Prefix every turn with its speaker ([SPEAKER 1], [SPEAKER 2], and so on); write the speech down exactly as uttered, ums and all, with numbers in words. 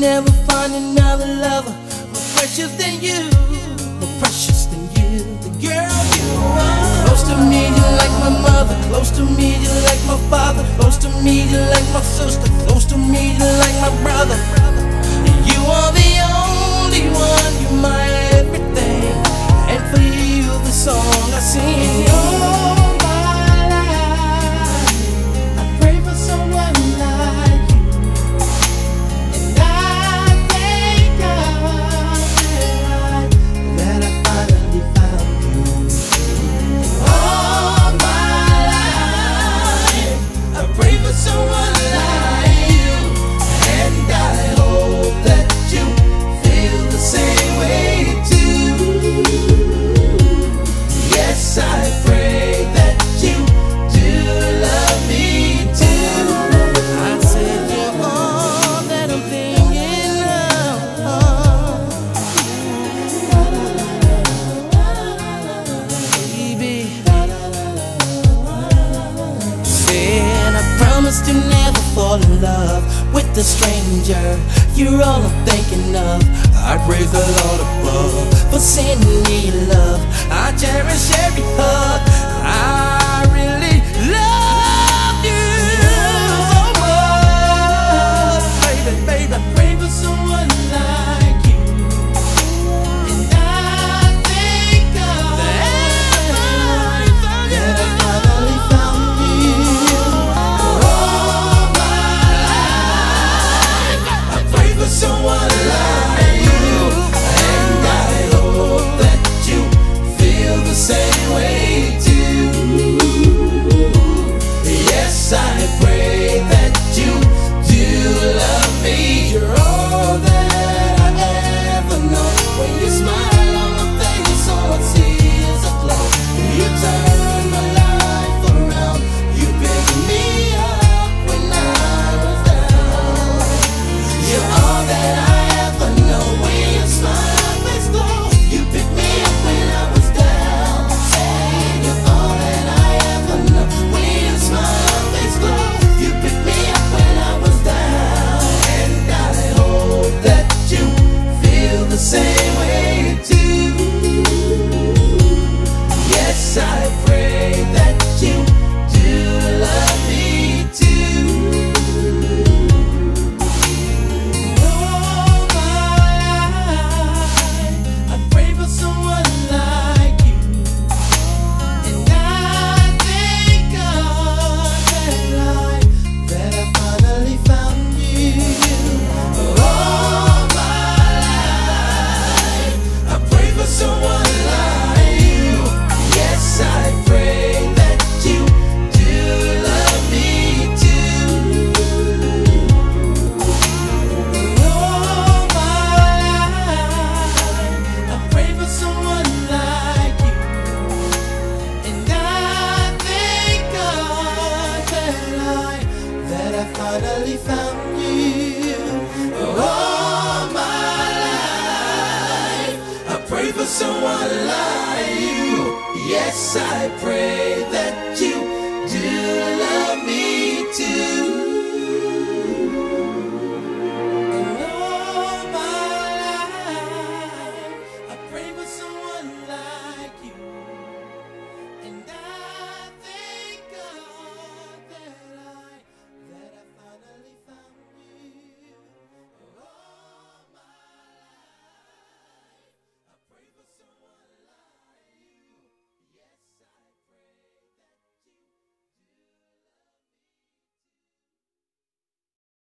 [SPEAKER 1] never find another lover more precious than you, more precious than you, the girl you are. Close to me, you like my mother. Close to me, you like my father. Close to me, you like my sister. Close to me, you like my brother. You are the only one, you're my everything. And for you, the song I sing. All my life, I pray for someone like you. And I thank God that I finally found you. All my life, I pray for someone like you. And I hope that you feel the same way too. Yes, I pray that you do love me too. I said you're all that I'm thinking of, baby. Said I promised to never fall in love with a stranger. You're all I'm thinking of. I praise the Lord above for sending me love. I cherish every hug. I really love you so much, baby, baby. I pray for someone like you. And I thank God that I finally found you. All my life, I pray for someone like you. And I hope that you feel the same way too. Yes, I pray that you do love me. You're all that I ever know. When you smile on my face, all I see is a glow. You turn my life around. You picked me up when I was down. You're all that I ever know. When you smile, my face glow. You picked me up when I was down. Say you're all that I ever know. When you smile, my face glow. You picked me up when I was down. And I hope that you feel the same way too. Yes, I pray that you do love me too. All my life, I pray for someone like you. And I thank God that I, that I finally found you. All my life, I pray for someone like you. Yes, I pray that you do love me too. All my life, I pray for someone like you. And I thank God that I, that I finally found you. All my life, I pray for someone like you. Yes, I pray that